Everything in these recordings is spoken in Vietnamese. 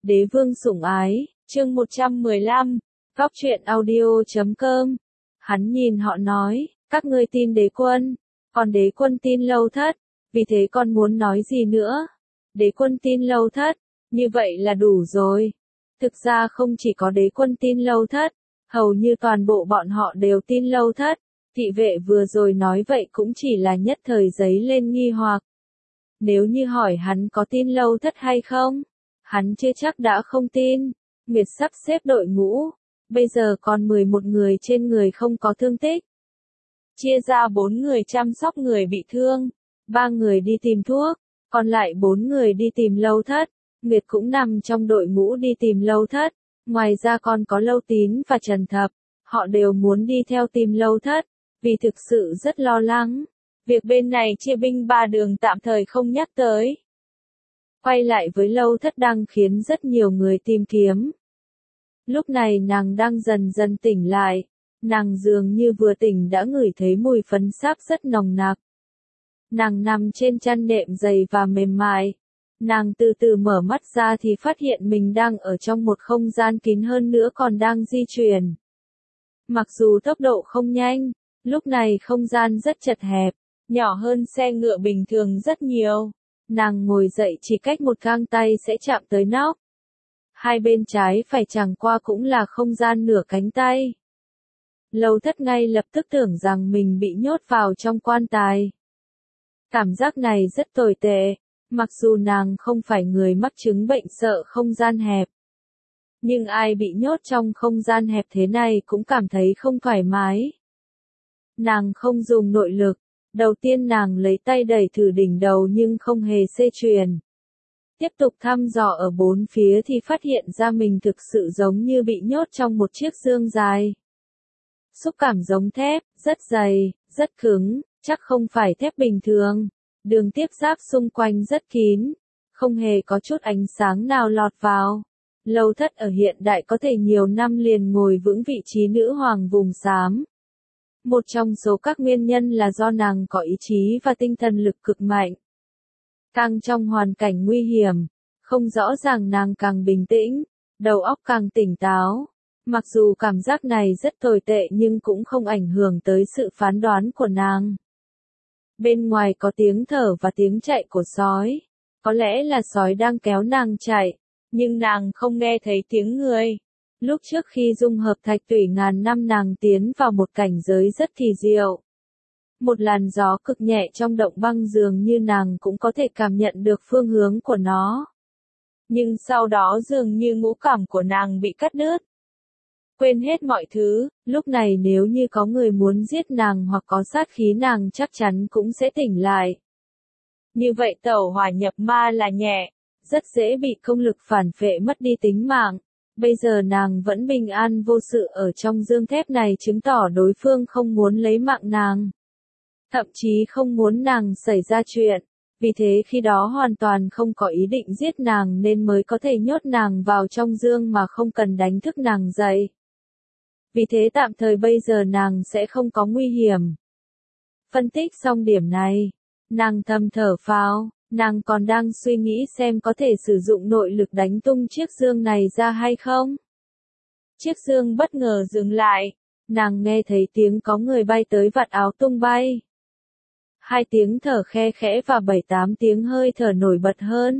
Đế vương sủng ái, chương 115, góc truyện audio.com. Hắn nhìn họ nói, các ngươi tin đế quân, còn đế quân tin Lâu Thất, vì thế con muốn nói gì nữa? Đế quân tin Lâu Thất, như vậy là đủ rồi. Thực ra không chỉ có đế quân tin Lâu Thất, hầu như toàn bộ bọn họ đều tin Lâu Thất. Thị vệ vừa rồi nói vậy cũng chỉ là nhất thời giấy lên nghi hoặc. Nếu như hỏi hắn có tin Lâu Thất hay không? Hắn chưa chắc đã không tin. Nguyệt sắp xếp đội ngũ. Bây giờ còn 11 người trên người không có thương tích. Chia ra 4 người chăm sóc người bị thương. 3 người đi tìm thuốc. Còn lại 4 người đi tìm Lâu Thất. Nguyệt cũng nằm trong đội ngũ đi tìm Lâu Thất. Ngoài ra còn có Lâu Tín và Trần Thập. Họ đều muốn đi theo tìm Lâu Thất. Vì thực sự rất lo lắng. Việc bên này chia binh 3 đường tạm thời không nhắc tới. Quay lại với Lâu Thất đang khiến rất nhiều người tìm kiếm. Lúc này nàng đang dần dần tỉnh lại. Nàng dường như vừa tỉnh đã ngửi thấy mùi phấn sáp rất nồng nặc. Nàng nằm trên chăn nệm dày và mềm mại. Nàng từ từ mở mắt ra thì phát hiện mình đang ở trong một không gian kín hơn nữa còn đang di chuyển. Mặc dù tốc độ không nhanh, lúc này không gian rất chật hẹp, nhỏ hơn xe ngựa bình thường rất nhiều. Nàng ngồi dậy chỉ cách một gang tay sẽ chạm tới nóc. Hai bên trái phải chẳng qua cũng là không gian nửa cánh tay. Lâu Thất ngay lập tức tưởng rằng mình bị nhốt vào trong quan tài. Cảm giác này rất tồi tệ, mặc dù nàng không phải người mắc chứng bệnh sợ không gian hẹp. Nhưng ai bị nhốt trong không gian hẹp thế này cũng cảm thấy không thoải mái. Nàng không dùng nội lực. Đầu tiên nàng lấy tay đẩy thử đỉnh đầu nhưng không hề xê chuyền. Tiếp tục thăm dò ở bốn phía thì phát hiện ra mình thực sự giống như bị nhốt trong một chiếc dương dài. Xúc cảm giống thép, rất dày, rất cứng, chắc không phải thép bình thường. Đường tiếp giáp xung quanh rất kín, không hề có chút ánh sáng nào lọt vào. Lâu Thất ở hiện đại có thể nhiều năm liền ngồi vững vị trí nữ hoàng vùng xám. Một trong số các nguyên nhân là do nàng có ý chí và tinh thần lực cực mạnh. Càng trong hoàn cảnh nguy hiểm, không rõ ràng nàng càng bình tĩnh, đầu óc càng tỉnh táo. Mặc dù cảm giác này rất tồi tệ nhưng cũng không ảnh hưởng tới sự phán đoán của nàng. Bên ngoài có tiếng thở và tiếng chạy của sói. Có lẽ là sói đang kéo nàng chạy, nhưng nàng không nghe thấy tiếng người. Lúc trước khi dung hợp thạch tủy ngàn năm nàng tiến vào một cảnh giới rất kỳ diệu. Một làn gió cực nhẹ trong động băng dường như nàng cũng có thể cảm nhận được phương hướng của nó. Nhưng sau đó dường như ngũ cảm của nàng bị cắt đứt. Quên hết mọi thứ, lúc này nếu như có người muốn giết nàng hoặc có sát khí nàng chắc chắn cũng sẽ tỉnh lại. Như vậy tẩu hỏa nhập ma là nhẹ, rất dễ bị công lực phản phệ mất đi tính mạng. Bây giờ nàng vẫn bình an vô sự ở trong dương thép này chứng tỏ đối phương không muốn lấy mạng nàng. Thậm chí không muốn nàng xảy ra chuyện. Vì thế khi đó hoàn toàn không có ý định giết nàng nên mới có thể nhốt nàng vào trong dương mà không cần đánh thức nàng dậy. Vì thế tạm thời bây giờ nàng sẽ không có nguy hiểm. Phân tích xong điểm này, nàng thầm thở phào. Nàng còn đang suy nghĩ xem có thể sử dụng nội lực đánh tung chiếc dương này ra hay không. Chiếc dương bất ngờ dừng lại. Nàng nghe thấy tiếng có người bay tới vạt áo tung bay. 2 tiếng thở khe khẽ và 7-8 tiếng hơi thở nổi bật hơn.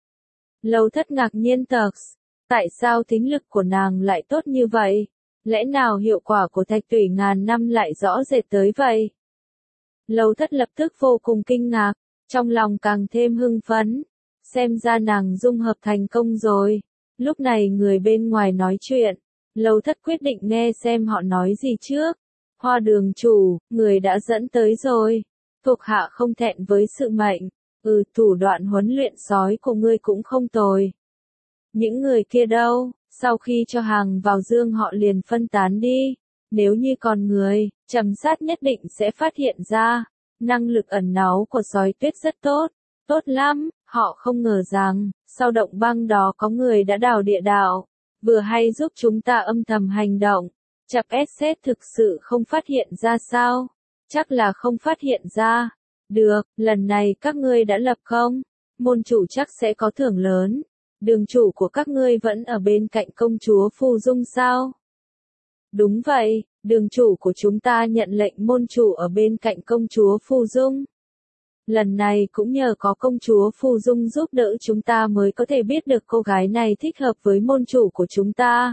Lâu Thất ngạc nhiên tặc. Tại sao thính lực của nàng lại tốt như vậy? Lẽ nào hiệu quả của thạch tủy ngàn năm lại rõ rệt tới vậy? Lâu Thất lập tức vô cùng kinh ngạc. Trong lòng càng thêm hưng phấn, xem ra nàng dung hợp thành công rồi. Lúc này người bên ngoài nói chuyện, Lâu Thất quyết định nghe xem họ nói gì trước. Hoa đường chủ, người đã dẫn tới rồi. Thuộc hạ không thẹn với sự mệnh. Thủ đoạn huấn luyện sói của ngươi cũng không tồi. Những người kia đâu, sau khi cho hàng vào dương họ liền phân tán đi. Nếu như còn người, trầm sát nhất định sẽ phát hiện ra. Năng lực ẩn náu của sói tuyết rất tốt, tốt lắm, họ không ngờ rằng, sau động băng đó có người đã đào địa đạo, vừa hay giúp chúng ta âm thầm hành động. Chập SS thực sự không phát hiện ra sao? Chắc là không phát hiện ra. Được, lần này các ngươi đã lập công, môn chủ chắc sẽ có thưởng lớn. đường chủ của các ngươi vẫn ở bên cạnh công chúa Phù Dung sao? Đúng vậy, đường chủ của chúng ta nhận lệnh môn chủ ở bên cạnh công chúa Phù Dung. Lần này cũng nhờ có công chúa Phù Dung giúp đỡ chúng ta mới có thể biết được cô gái này thích hợp với môn chủ của chúng ta.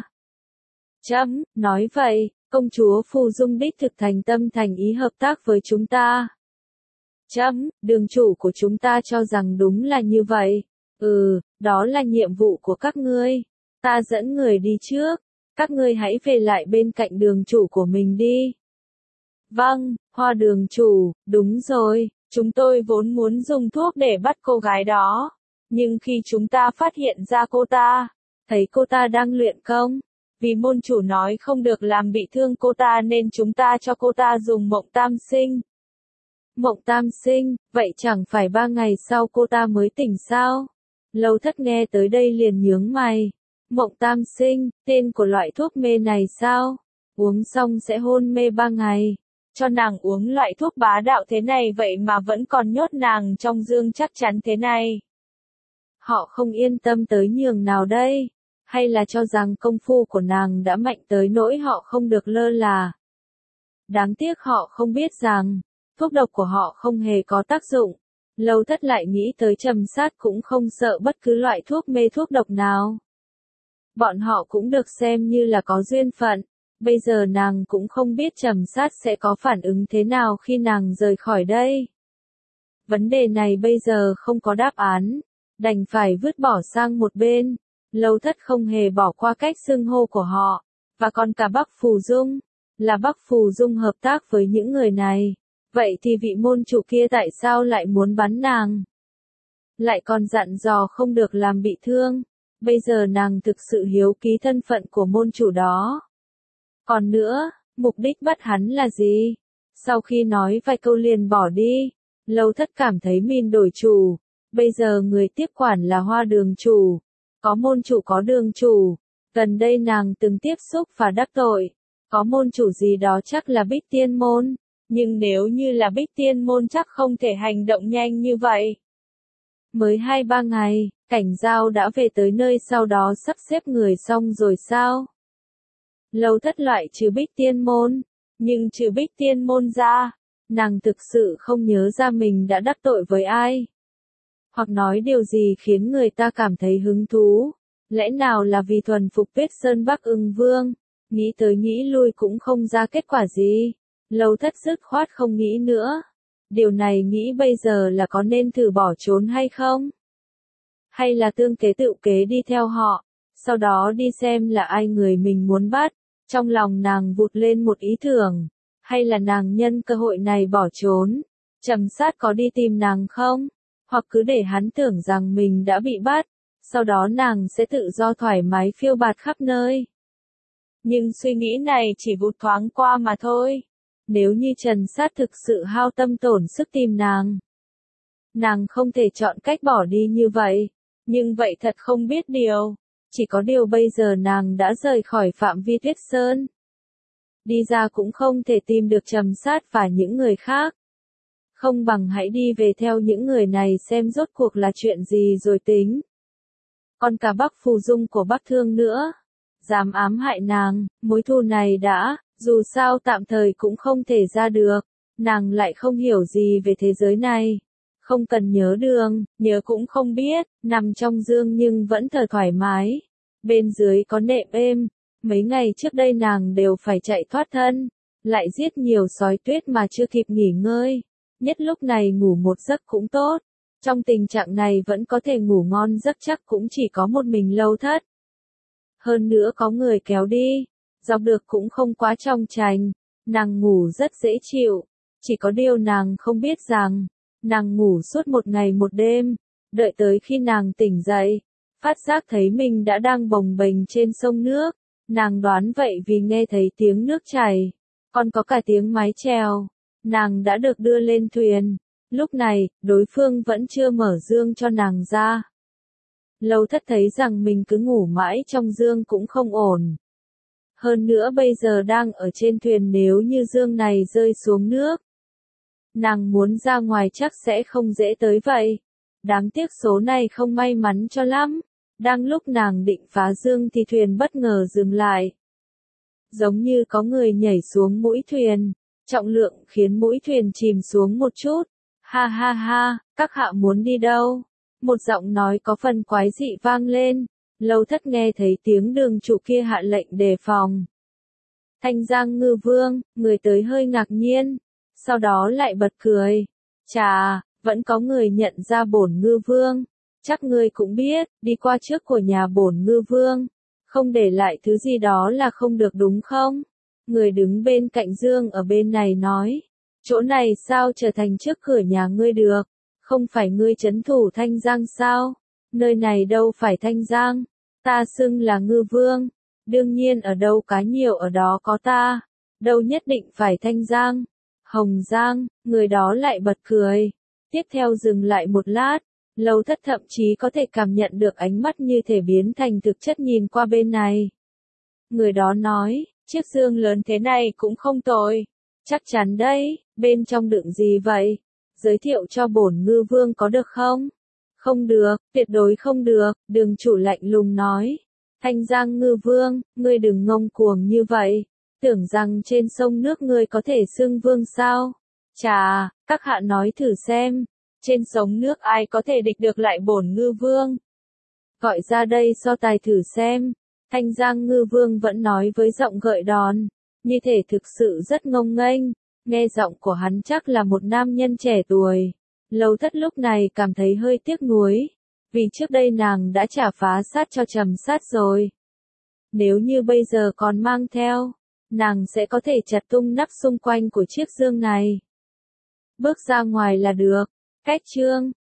Nói vậy, công chúa Phù Dung đích thực thành tâm thành ý hợp tác với chúng ta. Đường chủ của chúng ta cho rằng đúng là như vậy. Đó là nhiệm vụ của các ngươi. Ta dẫn người đi trước. Các ngươi hãy về lại bên cạnh đường chủ của mình đi. Vâng, Hoa đường chủ, đúng rồi. Chúng tôi vốn muốn dùng thuốc để bắt cô gái đó. Nhưng khi chúng ta phát hiện ra cô ta, thấy cô ta đang luyện công. Vì môn chủ nói không được làm bị thương cô ta nên chúng ta cho cô ta dùng mộng tam sinh. Mộng tam sinh, vậy chẳng phải 3 ngày sau cô ta mới tỉnh sao? Lâu Thất nghe tới đây liền nhướng mày. Mộng tam sinh, tên của loại thuốc mê này sao? Uống xong sẽ hôn mê 3 ngày. Cho nàng uống loại thuốc bá đạo thế này vậy mà vẫn còn nhốt nàng trong dương chắc chắn thế này. Họ không yên tâm tới nhường nào đây? Hay là cho rằng công phu của nàng đã mạnh tới nỗi họ không được lơ là? Đáng tiếc họ không biết rằng, thuốc độc của họ không hề có tác dụng. Lâu Thất lại nghĩ tới Trầm Sát cũng không sợ bất cứ loại thuốc mê thuốc độc nào. Bọn họ cũng được xem như là có duyên phận. Bây giờ nàng cũng không biết Trầm Sát sẽ có phản ứng thế nào khi nàng rời khỏi đây. Vấn đề này bây giờ không có đáp án, đành phải vứt bỏ sang một bên. Lâu Thất không hề bỏ qua cách xưng hô của họ, và còn cả Bắc Phù Dung, là Bắc Phù Dung hợp tác với những người này. Vậy thì vị môn chủ kia tại sao lại muốn bắn nàng? Lại còn dặn dò không được làm bị thương. Bây giờ nàng thực sự hiếu kỳ thân phận của môn chủ đó. Còn nữa, mục đích bắt hắn là gì? Sau khi nói vài câu liền bỏ đi, Lâu Thất cảm thấy mình đổi chủ. Bây giờ người tiếp quản là Hoa đường chủ. Có môn chủ có đường chủ. Gần đây nàng từng tiếp xúc và đắc tội. Có môn chủ gì đó chắc là Bích Tiên Môn. Nhưng nếu như là Bích Tiên Môn chắc không thể hành động nhanh như vậy. Mới 2-3 ngày, Cảnh Giao đã về tới nơi sau đó sắp xếp người xong rồi sao? Lâu Thất loại trừ Bích Tiên Môn. Nhưng trừ Bích Tiên Môn ra, nàng thực sự không nhớ ra mình đã đắc tội với ai. Hoặc nói điều gì khiến người ta cảm thấy hứng thú. Lẽ nào là vì thuần phục Tuyết Sơn Bắc Ưng Vương? Nghĩ tới nghĩ lui cũng không ra kết quả gì. Lâu Thất dứt khoát không nghĩ nữa. Điều này nghĩ bây giờ là có nên thử bỏ trốn hay không? Hay là tương kế tự kế đi theo họ, sau đó đi xem là ai người mình muốn bắt. Trong lòng nàng vụt lên một ý tưởng. Hay là nàng nhân cơ hội này bỏ trốn? Trầm Sát có đi tìm nàng không? Hoặc cứ để hắn tưởng rằng mình đã bị bắt, sau đó nàng sẽ tự do thoải mái phiêu bạt khắp nơi. Nhưng suy nghĩ này chỉ vụt thoáng qua mà thôi. Nếu như Trần Sát thực sự hao tâm tổn sức tìm nàng không thể chọn cách bỏ đi như vậy. Nhưng vậy thật không biết điều. Chỉ có điều bây giờ nàng đã rời khỏi phạm vi Tuyết Sơn. Đi ra cũng không thể tìm được Trầm Sát và những người khác. Không bằng hãy đi về theo những người này xem rốt cuộc là chuyện gì rồi tính. Còn cả Bắc Phù Dung của Bắc Thương nữa. Dám ám hại nàng, mối thù này đã, dù sao tạm thời cũng không thể ra được. Nàng lại không hiểu gì về thế giới này. Không cần nhớ đường, nhớ cũng không biết, nằm trong dương nhưng vẫn thở thoải mái. Bên dưới có nệm êm, mấy ngày trước đây nàng đều phải chạy thoát thân. Lại giết nhiều sói tuyết mà chưa kịp nghỉ ngơi. Nhất lúc này ngủ một giấc cũng tốt. Trong tình trạng này vẫn có thể ngủ ngon giấc chắc cũng chỉ có một mình Lâu Thất. Hơn nữa có người kéo đi, dọc được cũng không quá trong trành. Nàng ngủ rất dễ chịu. Chỉ có điều nàng không biết rằng, nàng ngủ suốt một ngày một đêm. Đợi tới khi nàng tỉnh dậy, phát giác thấy mình đã đang bồng bềnh trên sông nước. Nàng đoán vậy vì nghe thấy tiếng nước chảy, còn có cả tiếng mái chèo. Nàng đã được đưa lên thuyền. Lúc này, đối phương vẫn chưa mở dương cho nàng ra. Lâu Thất thấy rằng mình cứ ngủ mãi trong dương cũng không ổn. Hơn nữa bây giờ đang ở trên thuyền, nếu như dương này rơi xuống nước, nàng muốn ra ngoài chắc sẽ không dễ tới vậy. Đáng tiếc số này không may mắn cho lắm. Đang lúc nàng định phá dương thì thuyền bất ngờ dừng lại. Giống như có người nhảy xuống mũi thuyền, trọng lượng khiến mũi thuyền chìm xuống một chút. Ha ha ha, các hạ muốn đi đâu? Một giọng nói có phần quái dị vang lên. Lâu Thất nghe thấy tiếng đường chủ kia hạ lệnh đề phòng. Thanh Giang Ngư Vương, người tới hơi ngạc nhiên, sau đó lại bật cười. Chà, vẫn có người nhận ra bổn Ngư Vương. Chắc ngươi cũng biết, đi qua trước của nhà bổn Ngư Vương, không để lại thứ gì đó là không được đúng không? Người đứng bên cạnh Dương ở bên này nói, chỗ này sao trở thành trước cửa nhà ngươi được? Không phải ngươi trấn thủ Thanh Giang sao? Nơi này đâu phải Thanh Giang, ta xưng là Ngư Vương, đương nhiên ở đâu cá nhiều ở đó có ta, đâu nhất định phải Thanh Giang. Hồng Giang, người đó lại bật cười. Tiếp theo dừng lại một lát, Lâu Thất thậm chí có thể cảm nhận được ánh mắt như thể biến thành thực chất nhìn qua bên này. Người đó nói, chiếc dương lớn thế này cũng không tồi. Chắc chắn đấy, bên trong đựng gì vậy? Giới thiệu cho bổn Ngư Vương có được không? Không được, tuyệt đối không được, đường chủ lạnh lùng nói. Thanh Giang Ngư Vương, ngươi đừng ngông cuồng như vậy. Tưởng rằng trên sông nước ngươi có thể xưng vương sao? Chà, các hạ nói thử xem. Trên sông nước ai có thể địch được lại bổn Ngư Vương? Gọi ra đây so tài thử xem. Thanh Giang Ngư Vương vẫn nói với giọng gợi đòn, như thể thực sự rất ngông nghênh. Nghe giọng của hắn chắc là một nam nhân trẻ tuổi. Lâu Thất lúc này cảm thấy hơi tiếc nuối, vì trước đây nàng đã trả phá sát cho Trầm Sát rồi. Nếu như bây giờ còn mang theo, nàng sẽ có thể chặt tung nắp xung quanh của chiếc dương này. Bước ra ngoài là được. Cách chương